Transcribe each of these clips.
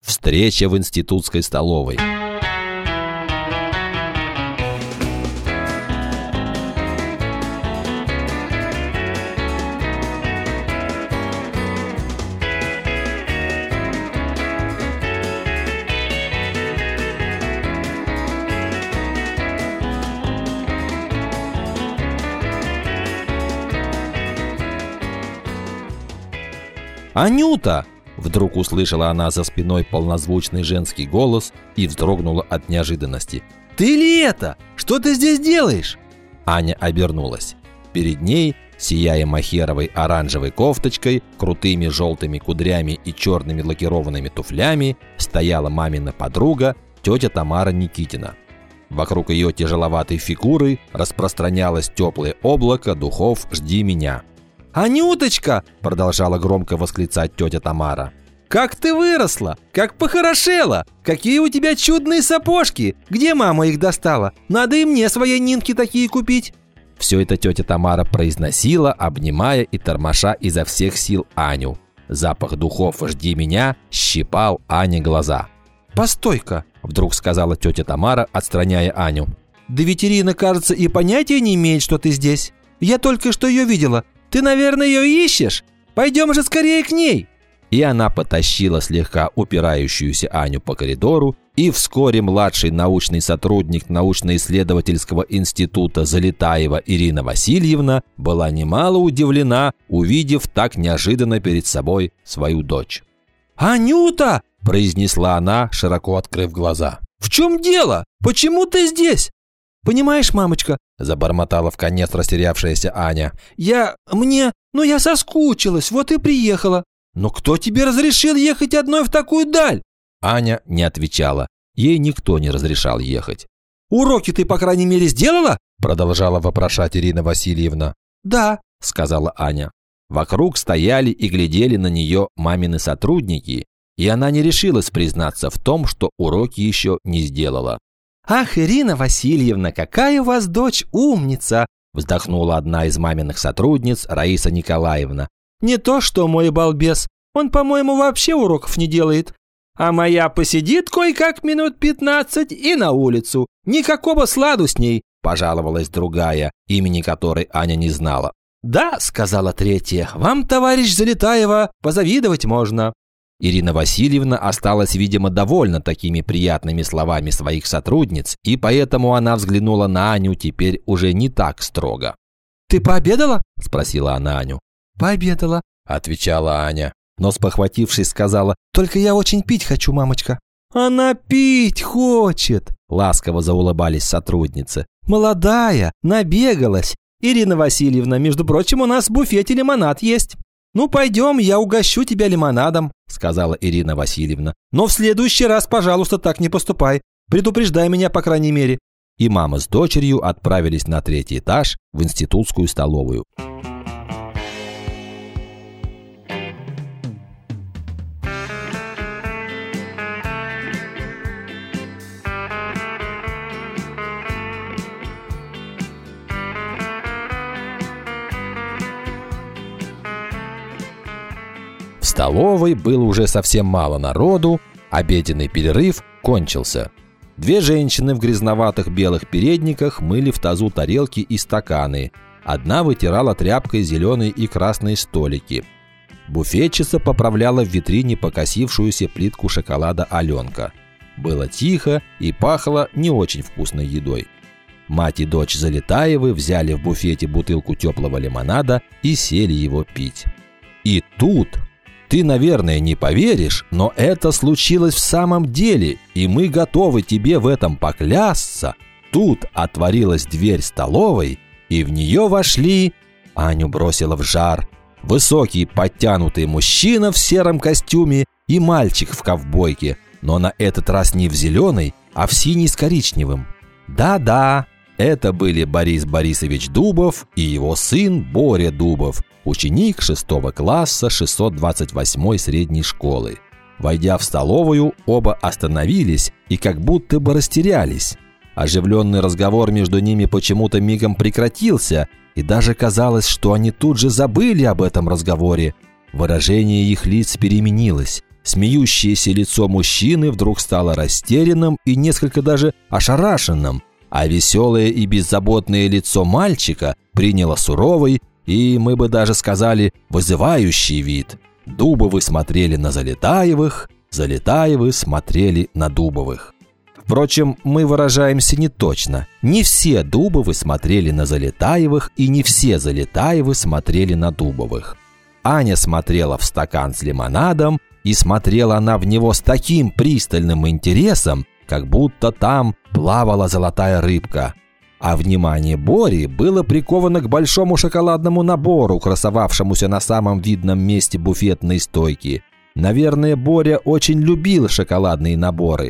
Встреча в институтской столовой. «Анюта!» – вдруг услышала она за спиной полнозвучный женский голос и вздрогнула от неожиданности. «Ты ли это? Что ты здесь делаешь?» Аня обернулась. Перед ней, сияя мохеровой оранжевой кофточкой, крутыми желтыми кудрями и черными лакированными туфлями, стояла мамина подруга, тетя Тамара Никитина. Вокруг ее тяжеловатой фигуры распространялось теплое облако духов «Жди меня». «Анюточка!» – продолжала громко восклицать тетя Тамара. «Как ты выросла! Как похорошела! Какие у тебя чудные сапожки! Где мама их достала? Надо и мне своей Нинке такие купить!» Все это тетя Тамара произносила, обнимая и тормоша изо всех сил Аню. Запах духов «Жди меня» щипал Ане глаза. «Постой-ка!» – вдруг сказала тетя Тамара, отстраняя Аню. «Да ведь Ирина, кажется, и понятия не имеет, что ты здесь. Я только что ее видела. Ты, наверное, ее ищешь? Пойдем же скорее к ней!» И она потащила слегка упирающуюся Аню по коридору, и вскоре младший научный сотрудник научно-исследовательского института Залетаева Ирина Васильевна была немало удивлена, увидев так неожиданно перед собой свою дочь. «Анюта!» – произнесла она, широко открыв глаза. «В чем дело? Почему ты здесь?» «Понимаешь, мамочка», – забормотала вконец растерявшаяся Аня, я соскучилась, вот и приехала». «Но кто тебе разрешил ехать одной в такую даль?» Аня не отвечала. Ей никто не разрешал ехать. «Уроки ты, по крайней мере, сделала?» – продолжала вопрошать Ирина Васильевна. «Да», – сказала Аня. Вокруг стояли и глядели на нее мамины сотрудники, и она не решилась признаться в том, что уроки еще не сделала. «Ах, Ирина Васильевна, какая у вас дочь умница!» – вздохнула одна из маминых сотрудниц, Раиса Николаевна. «Не то что мой балбес, он, по-моему, вообще уроков не делает. А моя посидит кое-как минут 15 и на улицу. Никакого сладу с ней», – пожаловалась другая, имени которой Аня не знала. «Да», – сказала третья, – «вам, товарищ Залетаева, позавидовать можно». Ирина Васильевна осталась, видимо, довольна такими приятными словами своих сотрудниц, и поэтому она взглянула на Аню теперь уже не так строго. «Ты пообедала?» – спросила она Аню. «Пообедала», – отвечала Аня, но, спохватившись, сказала: «Только я очень пить хочу, мамочка». «Она пить хочет», – ласково заулыбались сотрудницы. «Молодая, набегалась. Ирина Васильевна, между прочим, у нас в буфете лимонад есть». «Ну, пойдем, я угощу тебя лимонадом», – сказала Ирина Васильевна. «Но в следующий раз, пожалуйста, так не поступай. Предупреждай меня, по крайней мере». И мама с дочерью отправились на 3-й этаж в институтскую столовую. В столовой было уже совсем мало народу, обеденный перерыв кончился. 2 женщины в грязноватых белых передниках мыли в тазу тарелки и стаканы. Одна вытирала тряпкой зеленые и красные столики. Буфетчица поправляла в витрине покосившуюся плитку шоколада Аленка. Было тихо и пахло не очень вкусной едой. Мать и дочь Залетаевы взяли в буфете бутылку теплого лимонада и сели его пить. И тут... Ты, наверное, не поверишь, но это случилось в самом деле, и мы готовы тебе в этом поклясться. Тут отворилась дверь столовой, и в нее вошли... Аню бросила в жар. Высокий, подтянутый мужчина в сером костюме и мальчик в ковбойке, но на этот раз не в зеленый, а в синий с коричневым. Да-да, это были Борис Борисович Дубов и его сын Боря Дубов, ученик 6 класса 628 средней школы. Войдя в столовую, оба остановились и как будто бы растерялись. Оживленный разговор между ними почему-то мигом прекратился, и даже казалось, что они тут же забыли об этом разговоре. Выражение их лиц переменилось. Смеющееся лицо мужчины вдруг стало растерянным и несколько даже ошарашенным, а веселое и беззаботное лицо мальчика приняло суровый и, мы бы даже сказали, вызывающий вид. Дубовы смотрели на Залетаевых, Залетаевы смотрели на Дубовых. Впрочем, мы выражаемся не точно. Не все Дубовы смотрели на Залетаевых, и не все Залетаевы смотрели на Дубовых. Аня смотрела в стакан с лимонадом, и смотрела она в него с таким пристальным интересом, как будто там плавала золотая рыбка. А внимание Бори было приковано к большому шоколадному набору, красовавшемуся на самом видном месте буфетной стойки. Наверное, Боря очень любил шоколадные наборы.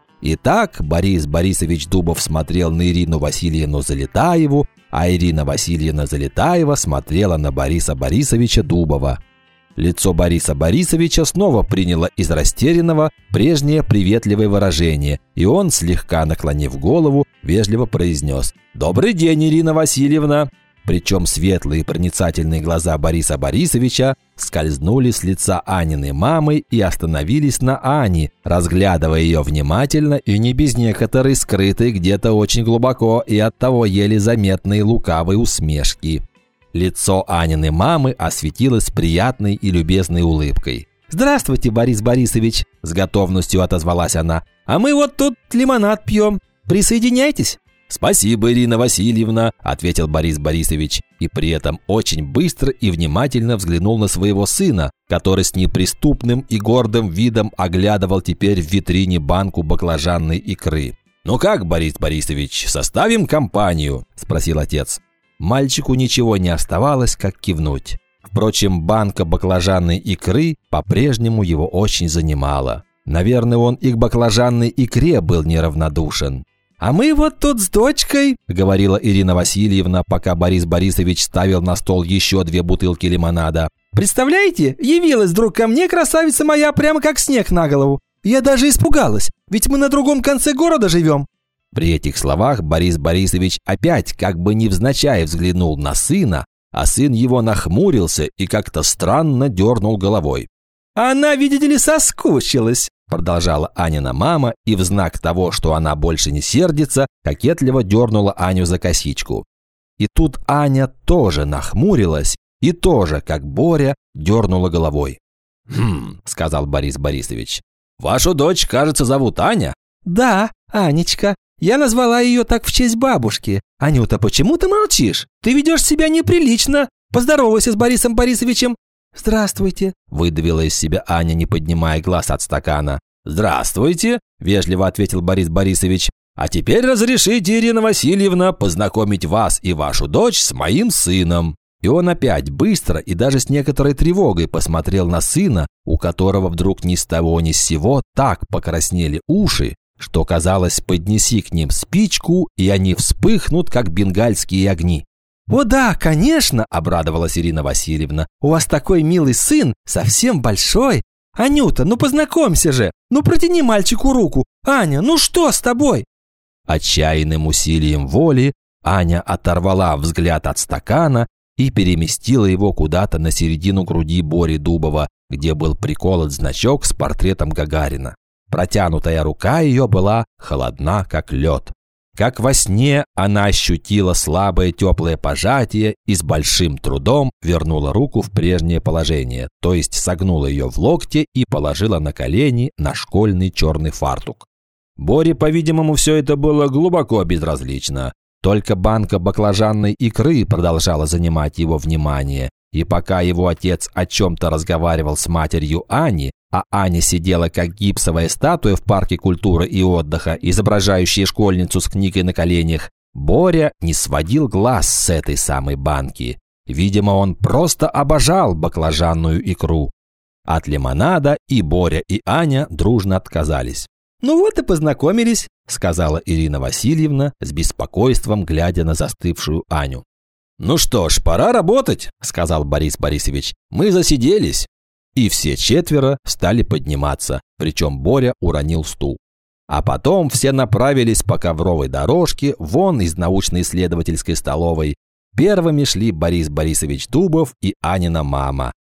Итак, Борис Борисович Дубов смотрел на Ирину Васильевну Залетаеву, а Ирина Васильевна Залетаева смотрела на Бориса Борисовича Дубова. Лицо Бориса Борисовича снова приняло из растерянного прежнее приветливое выражение, и он, слегка наклонив голову, вежливо произнес: «Добрый день, Ирина Васильевна!» Причем светлые проницательные глаза Бориса Борисовича скользнули с лица Аниной мамы и остановились на Ане, разглядывая ее внимательно и не без некоторой скрытой где-то очень глубоко и оттого еле заметной лукавой усмешки. Лицо Аниной мамы осветилось приятной и любезной улыбкой. «Здравствуйте, Борис Борисович!» – с готовностью отозвалась она. «А мы вот тут лимонад пьем. Присоединяйтесь!» «Спасибо, Ирина Васильевна!» – ответил Борис Борисович. И при этом очень быстро и внимательно взглянул на своего сына, который с неприступным и гордым видом оглядывал теперь в витрине банку баклажанной икры. «Ну как, Борис Борисович, составим компанию?» – спросил отец. Мальчику ничего не оставалось, как кивнуть. Впрочем, банка баклажанной икры по-прежнему его очень занимала. Наверное, он и к баклажанной икре был неравнодушен. «А мы вот тут с дочкой», – говорила Ирина Васильевна, пока Борис Борисович ставил на стол еще 2 бутылки лимонада. «Представляете, явилась вдруг ко мне красавица моя прямо как снег на голову. Я даже испугалась, ведь мы на другом конце города живем». При этих словах Борис Борисович опять как бы невзначай взглянул на сына, а сын его нахмурился и как-то странно дернул головой. «Она, видите ли, соскучилась», – продолжала Анина мама, и в знак того, что она больше не сердится, кокетливо дернула Аню за косичку. И тут Аня тоже нахмурилась и тоже, как Боря, дернула головой. «Хм», – сказал Борис Борисович, – «вашу дочь, кажется, зовут Аня?» «Да, Анечка. Я назвала ее так в честь бабушки. Анюта, почему ты молчишь? Ты ведешь себя неприлично. Поздоровайся с Борисом Борисовичем». «Здравствуйте», – выдавила из себя Аня, не поднимая глаз от стакана. «Здравствуйте», – вежливо ответил Борис Борисович. «А теперь разрешите, Ирина Васильевна, познакомить вас и вашу дочь с моим сыном». И он опять быстро и даже с некоторой тревогой посмотрел на сына, у которого вдруг ни с того ни с сего так покраснели уши, что, казалось, поднеси к ним спичку, и они вспыхнут, как бенгальские огни. «О да, конечно!» – обрадовалась Ирина Васильевна. «У вас такой милый сын, совсем большой. Анюта, ну познакомься же! Ну протяни мальчику руку! Аня, ну что с тобой?» Отчаянным усилием воли Аня оторвала взгляд от стакана и переместила его куда-то на середину груди Бори Дубова, где был приколот значок с портретом Гагарина. Протянутая рука ее была холодна, как лед. Как во сне она ощутила слабое теплое пожатие и с большим трудом вернула руку в прежнее положение, то есть согнула ее в локте и положила на колени на школьный черный фартук. Боре, по-видимому, все это было глубоко безразлично. Только банка баклажанной икры продолжала занимать его внимание, и пока его отец о чем-то разговаривал с матерью Ани, а Аня сидела как гипсовая статуя в парке культуры и отдыха, изображающая школьницу с книгой на коленях, Боря не сводил глаз с этой самой банки. Видимо, он просто обожал баклажанную икру. От лимонада и Боря, и Аня дружно отказались. «Ну вот и познакомились», – сказала Ирина Васильевна с беспокойством, глядя на застывшую Аню. «Ну что ж, пора работать», – сказал Борис Борисович. «Мы засиделись». И все четверо стали подниматься, причем Боря уронил стул. А потом все направились по ковровой дорожке вон из научно-исследовательской столовой. Первыми шли Борис Борисович Дубов и Анина мама,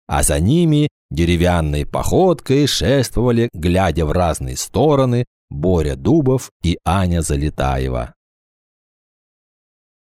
а за ними деревянной походкой шествовали, глядя в разные стороны, Боря Дубов и Аня Залетаева.